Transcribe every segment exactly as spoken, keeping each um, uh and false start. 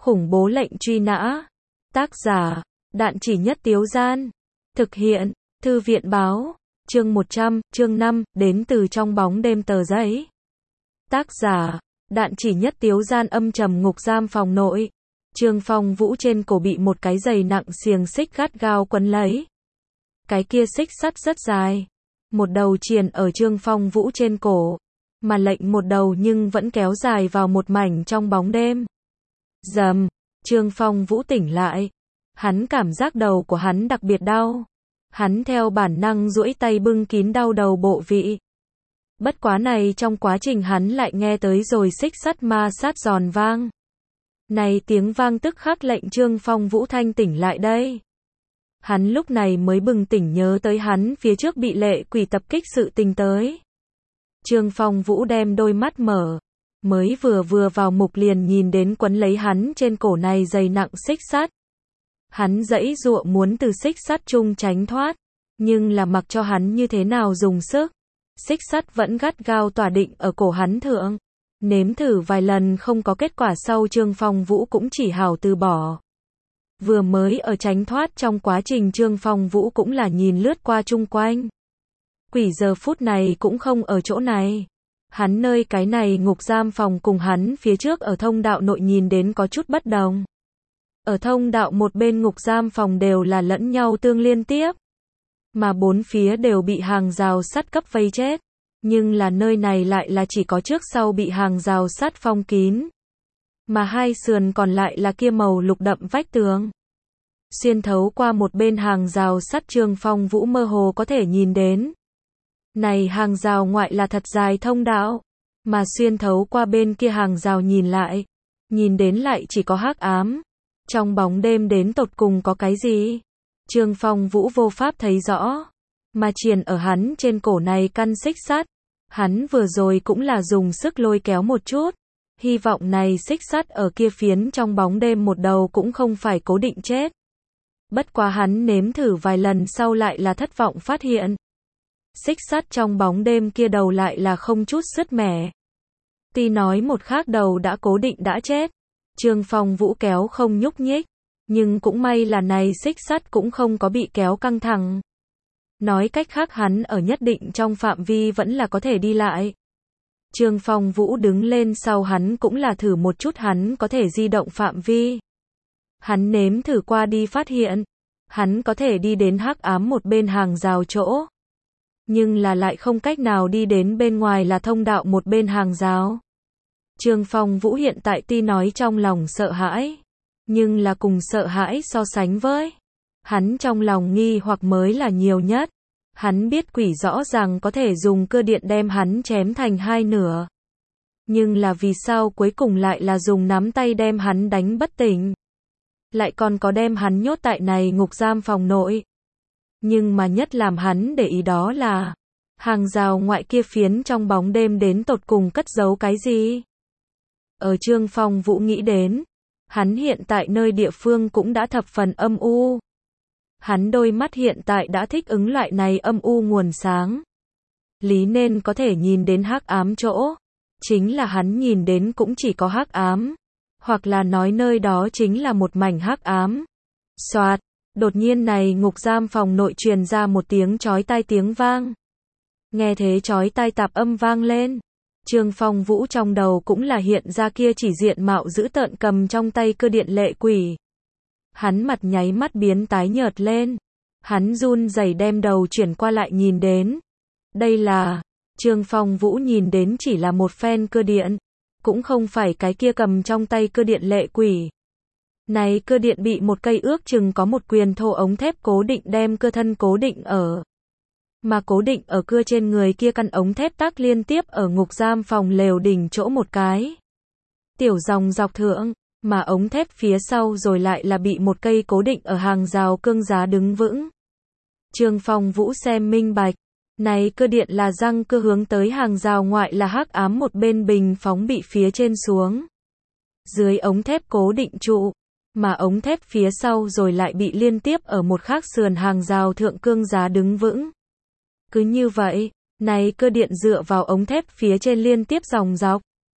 Khủng bố lệnh truy nã. Tác giả, Đạn Chỉ Nhất Tiếu Gian. Thực hiện, Thư viện Báo. Chương một trăm, chương năm, đến từ trong bóng đêm tờ giấy. Tác giả, Đạn Chỉ Nhất Tiếu Gian. Âm trầm ngục giam phòng nội. Trương Phong Vũ trên cổ bị một cái giày nặng xiềng xích gắt gao quấn lấy. Cái kia xích sắt rất dài. Một đầu triền ở Trương Phong Vũ trên cổ. Mà lệnh một đầu nhưng vẫn kéo dài vào một mảnh trong bóng đêm. Rầm, Trương Phong Vũ tỉnh lại. Hắn cảm giác đầu của hắn đặc biệt đau. Hắn theo bản năng duỗi tay bưng kín đau đầu bộ vị. Bất quá này trong quá trình hắn lại nghe tới rồi xích sắt ma sát giòn vang. Này tiếng vang tức khắc lệnh Trương Phong Vũ thanh tỉnh lại đây. Hắn lúc này mới bừng tỉnh nhớ tới hắn phía trước bị lệ quỷ tập kích sự tình tới. Trương Phong Vũ đem đôi mắt mở. Mới vừa vừa vào mục liền nhìn đến quấn lấy hắn trên cổ này dày nặng xích sắt. Hắn giãy giụa muốn từ xích sắt chung tránh thoát. Nhưng là mặc cho hắn như thế nào dùng sức. Xích sắt vẫn gắt gao tỏa định ở cổ hắn thượng. Nếm thử vài lần không có kết quả sau Trương Phong Vũ cũng chỉ hảo từ bỏ. Vừa mới ở tránh thoát trong quá trình Trương Phong Vũ cũng là nhìn lướt qua chung quanh. Quỷ giờ phút này cũng không ở chỗ này. Hắn nơi cái này ngục giam phòng cùng hắn phía trước ở thông đạo nội nhìn đến có chút bất đồng. Ở thông đạo một bên ngục giam phòng đều là lẫn nhau tương liên tiếp. Mà bốn phía đều bị hàng rào sắt cấp vây chết. Nhưng là nơi này lại là chỉ có trước sau bị hàng rào sắt phong kín. Mà hai sườn còn lại là kia màu lục đậm vách tường. Xuyên thấu qua một bên hàng rào sắt Trương Phong Vũ mơ hồ có thể nhìn đến. Này hàng rào ngoại là thật dài thông đạo. Mà xuyên thấu qua bên kia hàng rào nhìn lại. Nhìn đến lại chỉ có hắc ám. Trong bóng đêm đến tột cùng có cái gì? Trương Phong Vũ vô pháp thấy rõ. Mà triền ở hắn trên cổ này căn xích sắt. Hắn vừa rồi cũng là dùng sức lôi kéo một chút. Hy vọng này xích sắt ở kia phiến trong bóng đêm một đầu cũng không phải cố định chết. Bất quá hắn nếm thử vài lần sau lại là thất vọng phát hiện. Xích sắt trong bóng đêm kia đầu lại là không chút sứt mẻ. Tuy nói một khác đầu đã cố định đã chết. Trương Phong Vũ kéo không nhúc nhích. Nhưng cũng may là này xích sắt cũng không có bị kéo căng thẳng. Nói cách khác hắn ở nhất định trong phạm vi vẫn là có thể đi lại. Trương Phong Vũ đứng lên sau hắn cũng là thử một chút hắn có thể di động phạm vi. Hắn nếm thử qua đi phát hiện. Hắn có thể đi đến hắc ám một bên hàng rào chỗ. Nhưng là lại không cách nào đi đến bên ngoài là thông đạo một bên hàng rào. Trương Phong Vũ hiện tại tuy nói trong lòng sợ hãi. Nhưng là cùng sợ hãi so sánh với. Hắn trong lòng nghi hoặc mới là nhiều nhất. Hắn biết quỷ rõ ràng có thể dùng cưa điện đem hắn chém thành hai nửa. Nhưng là vì sao cuối cùng lại là dùng nắm tay đem hắn đánh bất tỉnh. Lại còn có đem hắn nhốt tại này ngục giam phòng nội. Nhưng mà nhất làm hắn để ý đó là hàng rào ngoại kia phiến trong bóng đêm đến tột cùng cất giấu cái gì. Ở Trương Phong Vũ nghĩ đến. Hắn hiện tại nơi địa phương cũng đã thập phần âm u. Hắn đôi mắt hiện tại đã thích ứng loại này âm u nguồn sáng. Lý nên có thể nhìn đến hắc ám chỗ. Chính là hắn nhìn đến cũng chỉ có hắc ám. Hoặc là nói nơi đó chính là một mảnh hắc ám. Xoạt, đột nhiên này ngục giam phòng nội truyền ra một tiếng chói tai tiếng vang. Nghe thế chói tai tạp âm vang lên. Trương Phong Vũ trong đầu cũng là hiện ra kia chỉ diện mạo dữ tợn cầm trong tay cưa điện lệ quỷ. Hắn mặt nháy mắt biến tái nhợt lên. Hắn run rẩy đem đầu chuyển qua lại nhìn đến. Đây là, Trương Phong Vũ nhìn đến chỉ là một phen cưa điện. Cũng không phải cái kia cầm trong tay cưa điện lệ quỷ. Này cưa điện bị một cây ước chừng có một quyền thô ống thép cố định đem cưa thân cố định ở. Mà cố định ở cưa trên người kia căn ống thép tác liên tiếp ở ngục giam phòng lều đỉnh chỗ một cái. Tiểu dòng dọc thượng, mà ống thép phía sau rồi lại là bị một cây cố định ở hàng rào cương giá đứng vững. Trương Phong Vũ xem minh bạch. Này cưa điện là răng cưa hướng tới hàng rào ngoại là hắc ám một bên bình phóng bị phía trên xuống. Dưới ống thép cố định trụ. Mà ống thép phía sau rồi lại bị liên tiếp ở một khác sườn hàng rào thượng cương giá đứng vững. Cứ như vậy, này cưa điện dựa vào ống thép phía trên liên tiếp dòng dọc.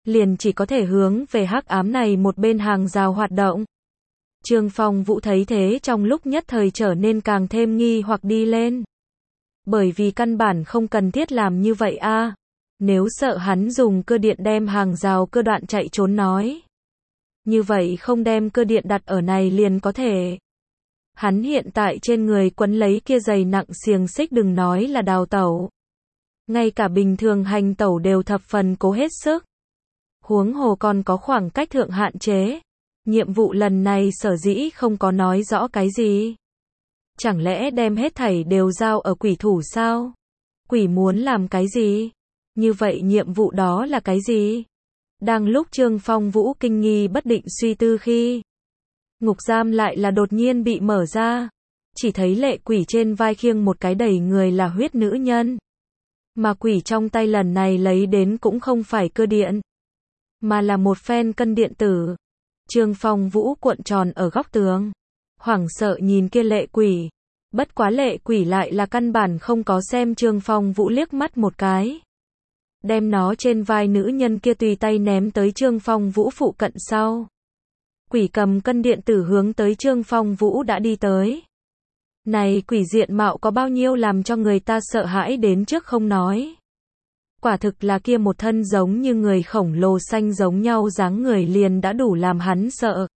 liền chỉ có thể hướng về hắc ám này một bên hàng rào hoạt động. Trương Phong Vũ thấy thế trong lúc nhất thời trở nên càng thêm nghi hoặc đi lên. Bởi vì căn bản không cần thiết làm như vậy a. Nếu sợ hắn dùng cơ điện đem hàng rào cơ đoạn chạy trốn nói. Như vậy không đem cơ điện đặt ở này liền có thể. Hắn hiện tại trên người quấn lấy kia dày nặng xiềng xích đừng nói là đào tẩu. Ngay cả bình thường hành tẩu đều thập phần cố hết sức. Huống hồ còn có khoảng cách thượng hạn chế. Nhiệm vụ lần này sở dĩ không có nói rõ cái gì. Chẳng lẽ đem hết thảy đều giao ở quỷ thủ sao? Quỷ muốn làm cái gì? Như vậy nhiệm vụ đó là cái gì? Đang lúc Trương Phong Vũ kinh nghi bất định suy tư khi ngục giam lại là đột nhiên bị mở ra. Chỉ thấy lệ quỷ trên vai khiêng một cái đầy người là huyết nữ nhân. Mà quỷ trong tay lần này lấy đến cũng không phải cơ điện. Mà là một phen cân điện tử. Trương Phong Vũ cuộn tròn ở góc tường. Hoảng sợ nhìn kia lệ quỷ. Bất quá lệ quỷ lại là căn bản không có xem Trương Phong Vũ liếc mắt một cái. Đem nó trên vai nữ nhân kia tùy tay ném tới Trương Phong Vũ phụ cận sau. Quỷ cầm cân điện tử hướng tới Trương Phong Vũ đã đi tới. Này quỷ diện mạo có bao nhiêu làm cho người ta sợ hãi đến trước không nói. Quả thực là kia một thân giống như người khổng lồ xanh giống nhau dáng người liền đã đủ làm hắn sợ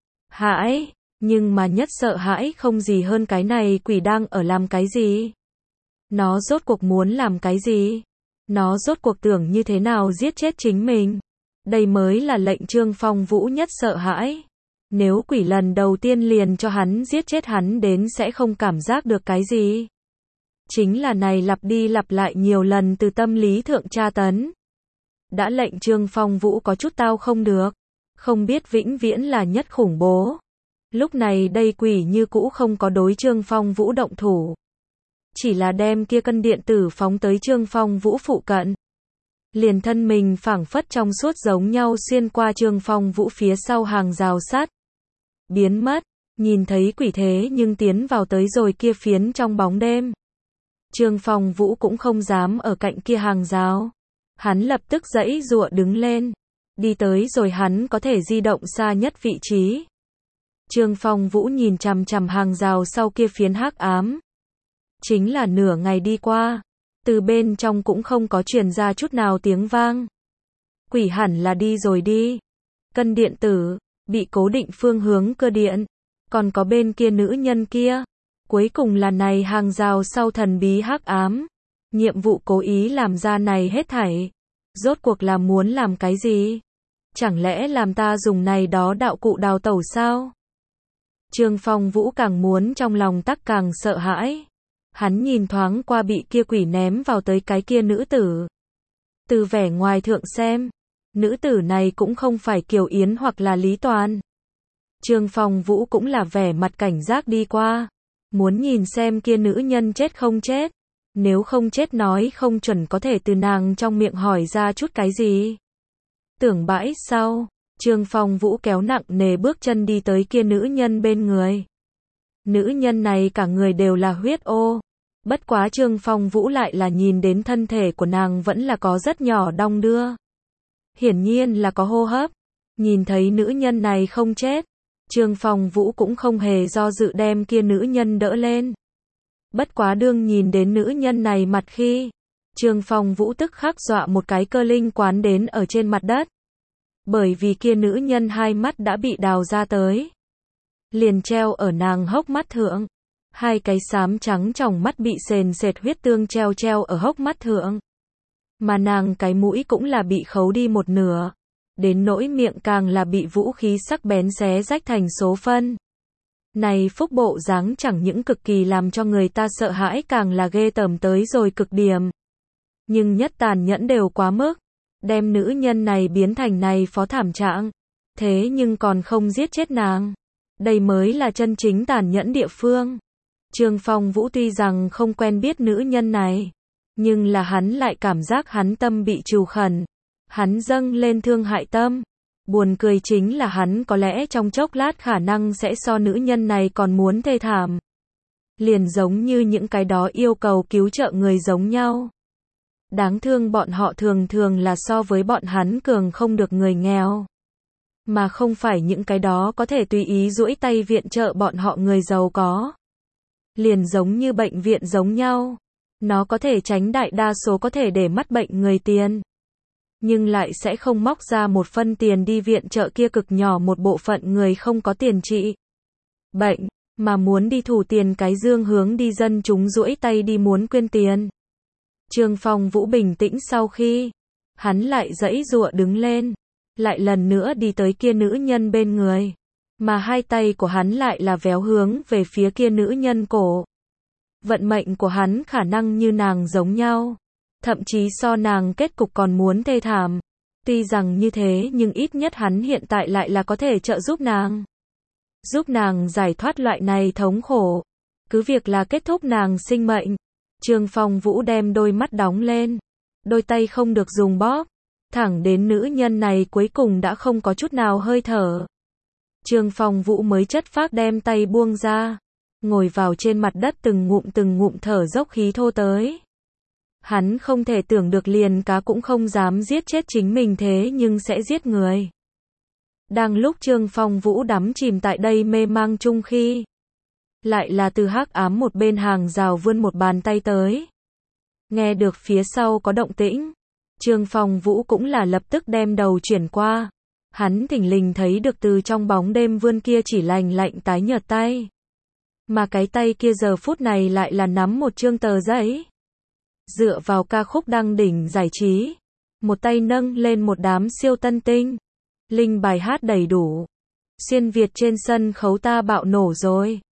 hãi. Nhưng mà nhất sợ hãi không gì hơn cái này quỷ đang ở làm cái gì. Nó rốt cuộc muốn làm cái gì. Nó rốt cuộc tưởng như thế nào giết chết chính mình. Đây mới là lệnh Trương Phong Vũ nhất sợ hãi. Nếu quỷ lần đầu tiên liền cho hắn giết chết hắn đến sẽ không cảm giác được cái gì. Chính là này lặp đi lặp lại nhiều lần từ tâm lý thượng tra tấn. Đã lệnh Trương Phong Vũ có chút tao không được. Không biết vĩnh viễn là nhất khủng bố. Lúc này đây quỷ như cũ không có đối Trương Phong Vũ động thủ. Chỉ là đem kia cân điện tử phóng tới Trương Phong Vũ phụ cận. Liền thân mình phảng phất trong suốt giống nhau xuyên qua Trương Phong Vũ phía sau hàng rào sắt. Biến mất, nhìn thấy quỷ thế nhưng tiến vào tới rồi kia phiến trong bóng đêm. Trương Phong Vũ cũng không dám ở cạnh kia hàng rào. Hắn lập tức giãy giụa đứng lên. Đi tới rồi hắn có thể di động xa nhất vị trí. Trương Phong Vũ nhìn chằm chằm hàng rào sau kia phiến hắc ám. Chính là nửa ngày đi qua. Từ bên trong cũng không có truyền ra chút nào tiếng vang. Quỷ hẳn là đi rồi đi. Cân điện tử, bị cố định phương hướng cơ điện. Còn có bên kia nữ nhân kia. Cuối cùng là này hàng rào sau thần bí hắc ám. Nhiệm vụ cố ý làm ra này hết thảy. Rốt cuộc là muốn làm cái gì? Chẳng lẽ làm ta dùng này đó đạo cụ đào tẩu sao? Trương Phong Vũ càng muốn trong lòng tắc càng sợ hãi. Hắn nhìn thoáng qua bị kia quỷ ném vào tới cái kia nữ tử. Từ vẻ ngoài thượng xem, nữ tử này cũng không phải Kiều Yến hoặc là Lý Toàn. Trương Phong Vũ cũng là vẻ mặt cảnh giác đi qua. Muốn nhìn xem kia nữ nhân chết không chết. Nếu không chết nói không chuẩn có thể từ nàng trong miệng hỏi ra chút cái gì. Tưởng bãi sau, Trương Phong Vũ kéo nặng nề bước chân đi tới kia nữ nhân bên người. Nữ nhân này cả người đều là huyết ô. Bất quá Trương Phong Vũ lại là nhìn đến thân thể của nàng vẫn là có rất nhỏ đong đưa. Hiển nhiên là có hô hấp. Nhìn thấy nữ nhân này không chết. Trương Phong Vũ cũng không hề do dự đem kia nữ nhân đỡ lên. Bất quá đương nhìn đến nữ nhân này mặt khi. Trương Phong Vũ tức khắc dọa một cái cơ linh quán đến ở trên mặt đất. Bởi vì kia nữ nhân hai mắt đã bị đào ra tới. Liền treo ở nàng hốc mắt thượng. Hai cái xám trắng trong mắt bị sền sệt huyết tương treo treo ở hốc mắt thượng. Mà nàng cái mũi cũng là bị khấu đi một nửa. Đến nỗi miệng càng là bị vũ khí sắc bén xé rách thành số phân. Này phúc bộ dáng chẳng những cực kỳ làm cho người ta sợ hãi càng là ghê tởm tới rồi cực điểm. Nhưng nhất tàn nhẫn đều quá mức. Đem nữ nhân này biến thành này phó thảm trạng. Thế nhưng còn không giết chết nàng. Đây mới là chân chính tàn nhẫn địa phương. Trương Phong Vũ tuy rằng không quen biết nữ nhân này. Nhưng là hắn lại cảm giác hắn tâm bị trù khẩn. Hắn dâng lên thương hại tâm. Buồn cười chính là hắn có lẽ trong chốc lát khả năng sẽ so nữ nhân này còn muốn thê thảm. Liền giống như những cái đó yêu cầu cứu trợ người giống nhau. Đáng thương bọn họ thường thường là so với bọn hắn cường không được người nghèo. Mà không phải những cái đó có thể tùy ý duỗi tay viện trợ bọn họ người giàu có. Liền giống như bệnh viện giống nhau. Nó có thể tránh đại đa số có thể để mắt bệnh người tiền. Nhưng lại sẽ không móc ra một phân tiền đi viện trợ kia cực nhỏ một bộ phận người không có tiền trị bệnh, mà muốn đi thủ tiền cái dương hướng đi dân chúng duỗi tay đi muốn quyên tiền. Trương Phong Vũ bình tĩnh sau khi hắn lại giãy giụa đứng lên, lại lần nữa đi tới kia nữ nhân bên người, mà hai tay của hắn lại là véo hướng về phía kia nữ nhân cổ. Vận mệnh của hắn khả năng như nàng giống nhau, thậm chí so nàng kết cục còn muốn thê thảm. Tuy rằng như thế nhưng ít nhất hắn hiện tại lại là có thể trợ giúp nàng. Giúp nàng giải thoát loại này thống khổ. Cứ việc là kết thúc nàng sinh mệnh. Trương Phong Vũ đem đôi mắt đóng lên. Đôi tay không được dùng bóp. Thẳng đến nữ nhân này cuối cùng đã không có chút nào hơi thở. Trương Phong Vũ mới chất phác đem tay buông ra. Ngồi vào trên mặt đất từng ngụm từng ngụm thở dốc khí thô tới. Hắn không thể tưởng được liền cá cũng không dám giết chết chính mình thế nhưng sẽ giết người. Đang lúc Trương Phong Vũ đắm chìm tại đây mê mang chung khi, lại là từ hắc ám một bên hàng rào vươn một bàn tay tới. Nghe được phía sau có động tĩnh, Trương Phong Vũ cũng là lập tức đem đầu chuyển qua. Hắn thình lình thấy được từ trong bóng đêm vươn kia chỉ lành lạnh tái nhợt tay. Mà cái tay kia giờ phút này lại là nắm một chương tờ giấy. Dựa vào ca khúc đăng đỉnh giải trí, một tay nâng lên một đám siêu tân tinh. Linh bài hát đầy đủ. Xuyên Việt trên sân khấu ta bạo nổ rồi.